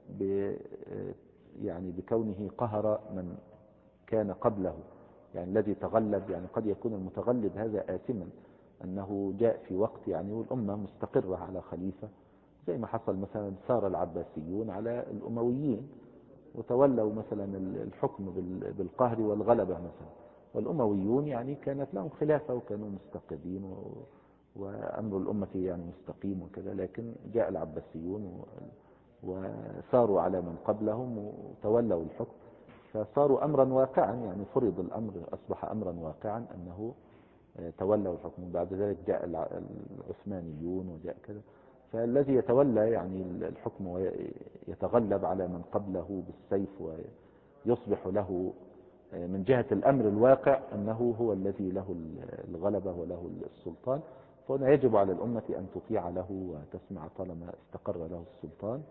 يعني بكونه قهر من كان قبله، يعني الذي تغلب، يعني قد يكون المتغلب هذا آثما، أنه جاء في وقت يعني والأمة مستقرة على خليفة، زي ما حصل مثلا ثار العباسيون على الأمويين وتولوا مثلا الحكم بالقهر والغلبة مثلا، والأمويون يعني كانت لهم خلافة وكانوا مستقرين وأمر الأمة يعني مستقيم وكذا، لكن جاء العباسيون وثاروا على من قبلهم وتولوا الحكم، فصاروا أمرا واقعا، يعني فرض الأمر، أصبح أمرا واقعا أنه تولوا الحكم. بعد ذلك جاء العثمانيون وجاء كذا، فالذي يتولى يعني الحكم ويتغلب على من قبله بالسيف ويصبح له من جهة الأمر الواقع أنه هو الذي له الغلبة وله السلطان، فهنا يجب على الأمة أن تطيع له وتسمع طالما استقر له السلطان،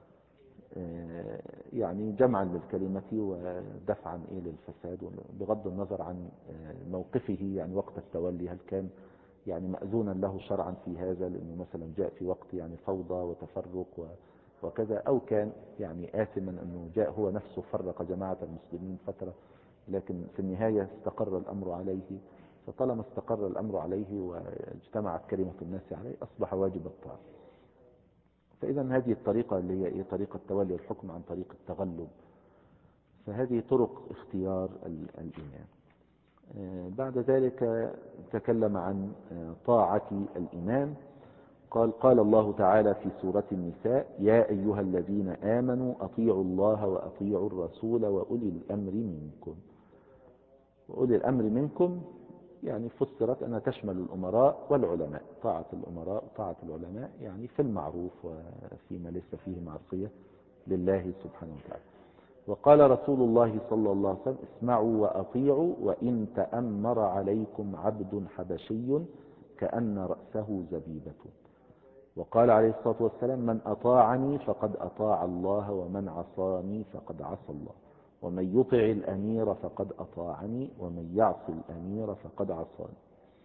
يعني جمعا للكلمة ودفعا للفساد، بغض النظر عن موقفه يعني وقت التولي، هل كان يعني مأذونا له شرعا في هذا لأنه مثلا جاء في وقت يعني فوضى وتفرق وكذا، أو كان يعني آثما أنه جاء هو نفسه فرق جماعة المسلمين فترة، لكن في النهاية استقر الأمر عليه. فطالما استقر الأمر عليه واجتمعت كلمة الناس عليه أصبح واجب الطاعة. فإذا هذه الطريقة اللي هي طريقة تولي الحكم عن طريق التغلب، فهذه طرق اختيار الإمام. بعد ذلك تكلم عن طاعة الإمام. قال الله تعالى في سورة النساء: يا أيها الذين آمنوا أطيعوا الله وأطيعوا الرسول وأولي الأمر منكم. وأولي الأمر منكم يعني فسرت أنها تشمل الأمراء والعلماء، طاعة الأمراء وطاعة العلماء يعني في المعروف وفيما ليس فيه معصية لله سبحانه وتعالى. وقال رسول الله صلى الله عليه وسلم: اسمعوا وأطيعوا وإن تأمر عليكم عبد حبشي كأن رأسه زبيبة. وقال عليه الصلاة والسلام: من أطاعني فقد أطاع الله ومن عصاني فقد عصى الله، ومن يطع الأمير فقد أطاعني ومن يعص الأمير فقد عصاني.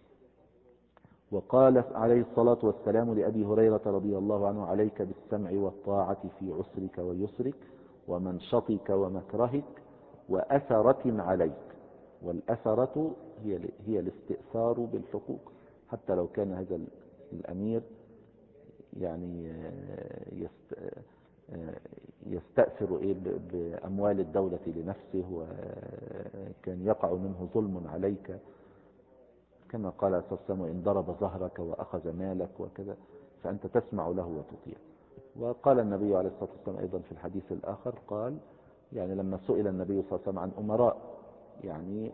وقال عليه الصلاة والسلام لأبي هريرة رضي الله عنه: عليك بالسمع والطاعة في عسرك ويسرك ومنشطك ومكرهك وأثرة عليك. والأثرة هي الاستئثار بالحقوق، حتى لو كان هذا الأمير يعني يستأثر بأموال الدولة لنفسه وكان يقع منه ظلم عليك، كما قال عليه الصلاة والسلام: وإن ضرب ظهرك وأخذ مالك وكذا فأنت تسمع له وتطيع. وقال النبي عليه الصلاة والسلام أيضا في الحديث الآخر، قال يعني لما سئل النبي صلى الله عليه وسلم عن أمراء يعني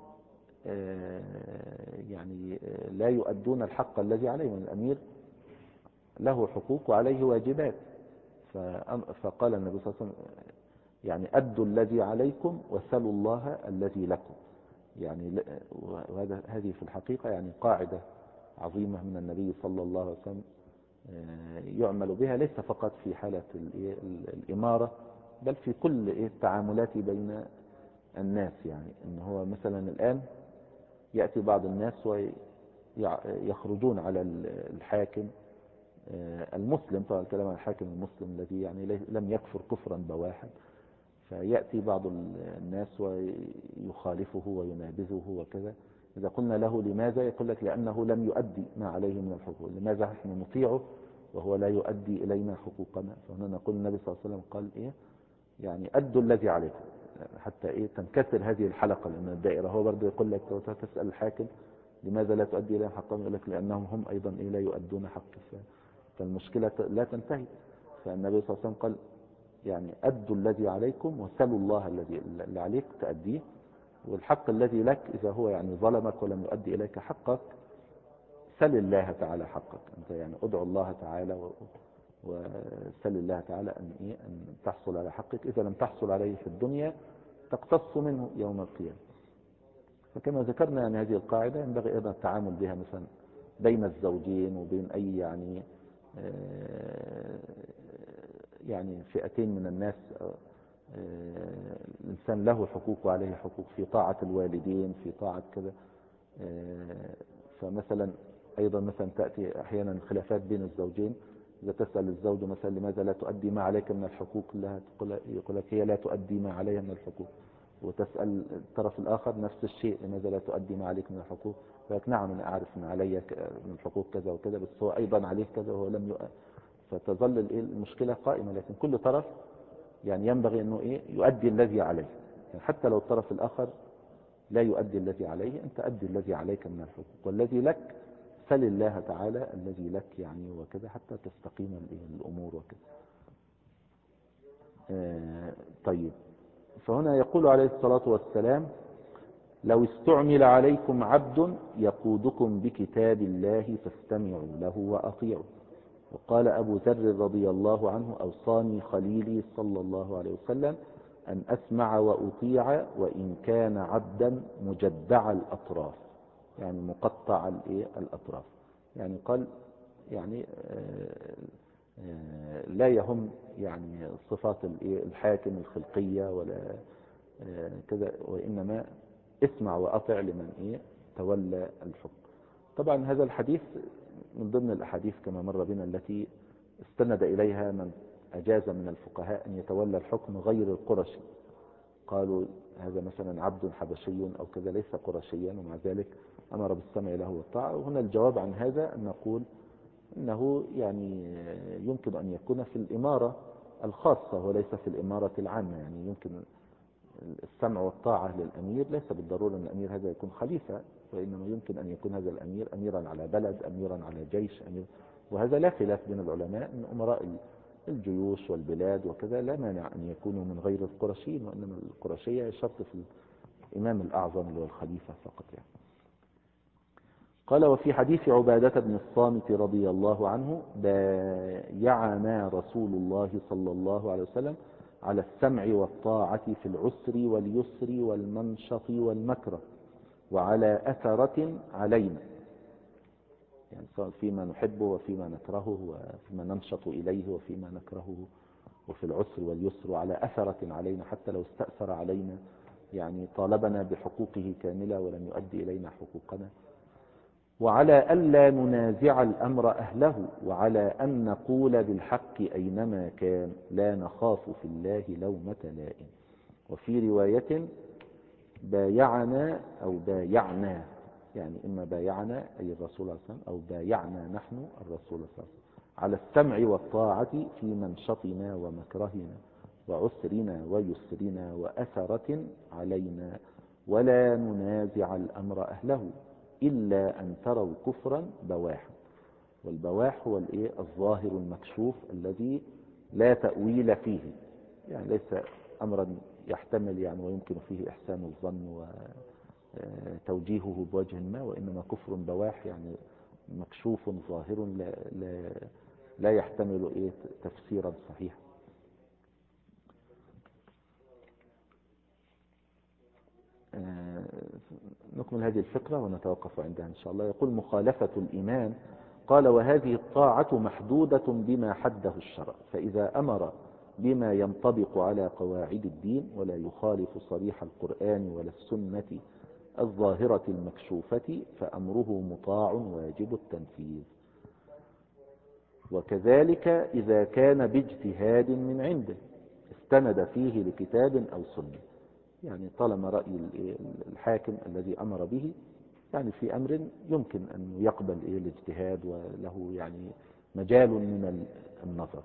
لا يؤدون الحق الذي عليهم، الأمير له حقوق وعليه واجبات، فقال النبي صلى الله عليه وسلم يعني أدوا الذي عليكم وسلوا الله الذي لكم. يعني هذه في الحقيقة يعني قاعدة عظيمة من النبي صلى الله عليه وسلم يعمل بها، ليس فقط في حالة الإمارة بل في كل التعاملات بين الناس. يعني إن هو مثلا الآن يأتي بعض الناس ويخرجون على الحاكم المسلم، طبعا الكلام عن الحاكم المسلم الذي يعني لم يكفر كفرا بواحا، فيأتي بعض الناس ويخالفه وينابذه وكذا. إذا قلنا له لماذا، يقول لك لأنه لم يؤدي ما عليه من الحقوق، لماذا احنا نطيعه وهو لا يؤدي إلينا حقوقنا؟ فهنا نقول النبي صلى الله عليه وسلم قال يعني أدوا الذي عليكم، حتى تنكسر هذه الحلقة من الدائرة. هو برضه يقول لك لو تسأل الحاكم لماذا لا تؤدي إليهم حقهم، يقول لك لأنهم هم أيضا لا يؤدون حقه، فالمشكلة لا تنتهي. فالنبي صلى الله عليه وسلم قال يعني أدوا الذي عليكم وسلوا الله الذي عليك تأديه، والحق الذي لك إذا هو يعني ظلمك ولم يؤدي إليك حقك سل الله تعالى حقك أنت، يعني ادعو الله تعالى وسل الله تعالى أن تحصل على حقك، إذا لم تحصل عليه في الدنيا تقتص منه يوم القيامة. فكما ذكرنا يعني هذه القاعدة ينبغي أيضا التعامل بها مثلا بين الزوجين وبين أي يعني فئتين من الناس. الإنسان له حقوق وعليه حقوق في طاعة الوالدين، في طاعة كذا. فمثلا أيضا مثلا تأتي أحيانا الخلافات بين الزوجين، إذا تسأل الزوج مثلا لماذا لا تؤدي ما عليك من الحقوق لها، يقول لك هي لا تؤدي ما عليها من الحقوق. وتسأل الطرف الآخر نفس الشيء، لماذا لا تؤدي ما عليك من الحقوق، يقول لك نعم أنا أعرف أن علي من الحقوق كذا وكذا بس هو أيضا عليه كذا وهو لم يؤدي. فتظل المشكلة قائمة، لكن كل طرف يعني ينبغي أنه يؤدي الذي عليه، يعني حتى لو الطرف الآخر لا يؤدي الذي عليه أنت أدي الذي عليك من الحقوق، والذي لك سل الله تعالى الذي لك يعني وكذا حتى تستقيم الأمور وكذا. طيب، فهنا يقول عليه الصلاة والسلام: لو استعمل عليكم عبد يقودكم بكتاب الله فاستمعوا له وأطيعوا. وقال أبو ذر رضي الله عنه: أوصاني خليلي صلى الله عليه وسلم أن أسمع وأطيع وإن كان عبدا مجدع الأطراف، يعني مقطع الأطراف. يعني قال يعني لا يهم يعني صفات الحاكم الخلقية ولا كذا، وإنما اسمع وأطع لمن تولى الحكم. طبعا هذا الحديث من ضمن الأحاديث كما مر بنا التي استند إليها من أجاز من الفقهاء أن يتولى الحكم غير القرشي. قالوا هذا مثلا عبد حبشي أو كذا ليس قرشيا، ومع ذلك أمر بالسمع له والطاعة. وهنا الجواب عن هذا أن نقول إنه يعني يمكن أن يكون في الإمارة الخاصة وليس في الإمارة العامة. يعني يمكن السمع والطاعة للأمير ليس بالضرورة أن الأمير هذا يكون خليفة، وإنما يمكن أن يكون هذا الأمير أميرا على بلد، أميرا على جيش، وهذا لا خلاف بين العلماء أن أمراء الجيوش والبلاد وكذا لا مانع أن يكونوا من غير القرشيين، وإنما القرشية شرط في الإمام الأعظم اللي هو الخليفة فقط يعني. قال: وفي حديث عبادة بن الصامت رضي الله عنه: بايعنا رسول الله صلى الله عليه وسلم على السمع والطاعة في العسر واليسر والمنشط والمكره، وعلى أثرة علينا، يعني سواء فيما نحبه وفيما نكرهه وفيما ننشط إليه وفيما نكرهه، وفي العسر واليسر، وعلى أثرة علينا حتى لو استأثر علينا، يعني طالبنا بحقوقه كاملة ولم يؤدي إلينا حقوقنا، وعلى ألا ننازع الأمر أهله، وعلى أن نقول بالحق أينما كان لا نخاف في الله لومة لائم. وفي رواية: بايعنا أو بايعنا، يعني إما بايعنا أي الرسول صلى الله عليه وسلم أو بايعنا نحن الرسول صلى الله عليه وسلم على السمع والطاعة في منشطنا ومكرهنا وعسرنا ويسرنا وأثرة علينا، ولا ننازع الأمر أهله إلا أن تروا كفرا بواحا. والبواح هو الظاهر المكشوف الذي لا تأويل فيه، يعني ليس أمرا يحتمل يعني ويمكن فيه إحسان الظن وتوجيهه بوجه ما، وإنما كفر بواح يعني مكشوف ظاهر لا يحتمل تفسيرا صحيحا. نكمل هذه الفكرة ونتوقف عندها إن شاء الله. يقول: مخالفة الإمام. قال: وهذه الطاعة محدودة بما حده الشرع، فإذا أمر بما ينطبق على قواعد الدين ولا يخالف صريح القرآن ولا السنة الظاهرة المكشوفة فأمره مطاع واجب التنفيذ. وكذلك إذا كان باجتهاد من عنده استند فيه لكتاب أو سنة، يعني طالما رأي الحاكم الذي أمر به يعني في أمر يمكن أن يقبل الاجتهاد وله يعني مجال من النظر.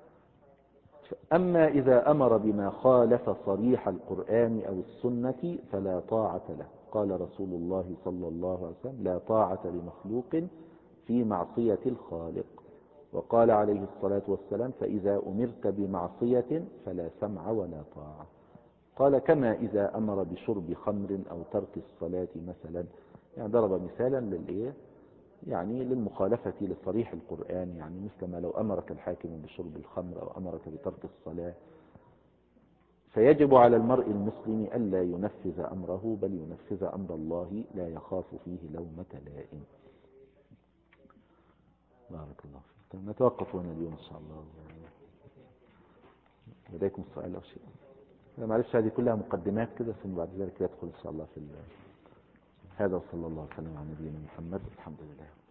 أما إذا أمر بما خالف صريح القرآن أو السنة فلا طاعة له. قال رسول الله صلى الله عليه وسلم: لا طاعة لمخلوق في معصية الخالق. وقال عليه الصلاة والسلام: فإذا أمرت بمعصية فلا سمع ولا طاعة. قال: كما إذا أمر بشرب خمر أو ترك الصلاة مثلا، يعني ضرب مثالا يعني للمخالفة لصريح القرآن، يعني مثل ما لو أمرك الحاكم بشرب الخمر أو أمرك بترك الصلاة، فيجب على المرء المسلم ألا ينفذ أمره بل ينفذ أمر الله لا يخاف فيه لومة لائم. بارك الله فيك. نتوقف هنا اليوم إن شاء الله. لديكم سؤال أو شيء؟ معلش هذه كلها مقدمات كده، ثم بعد ذلك يدخل إن شاء الله في هذا. وصلى الله وسلم على نبينا محمد. الحمد لله.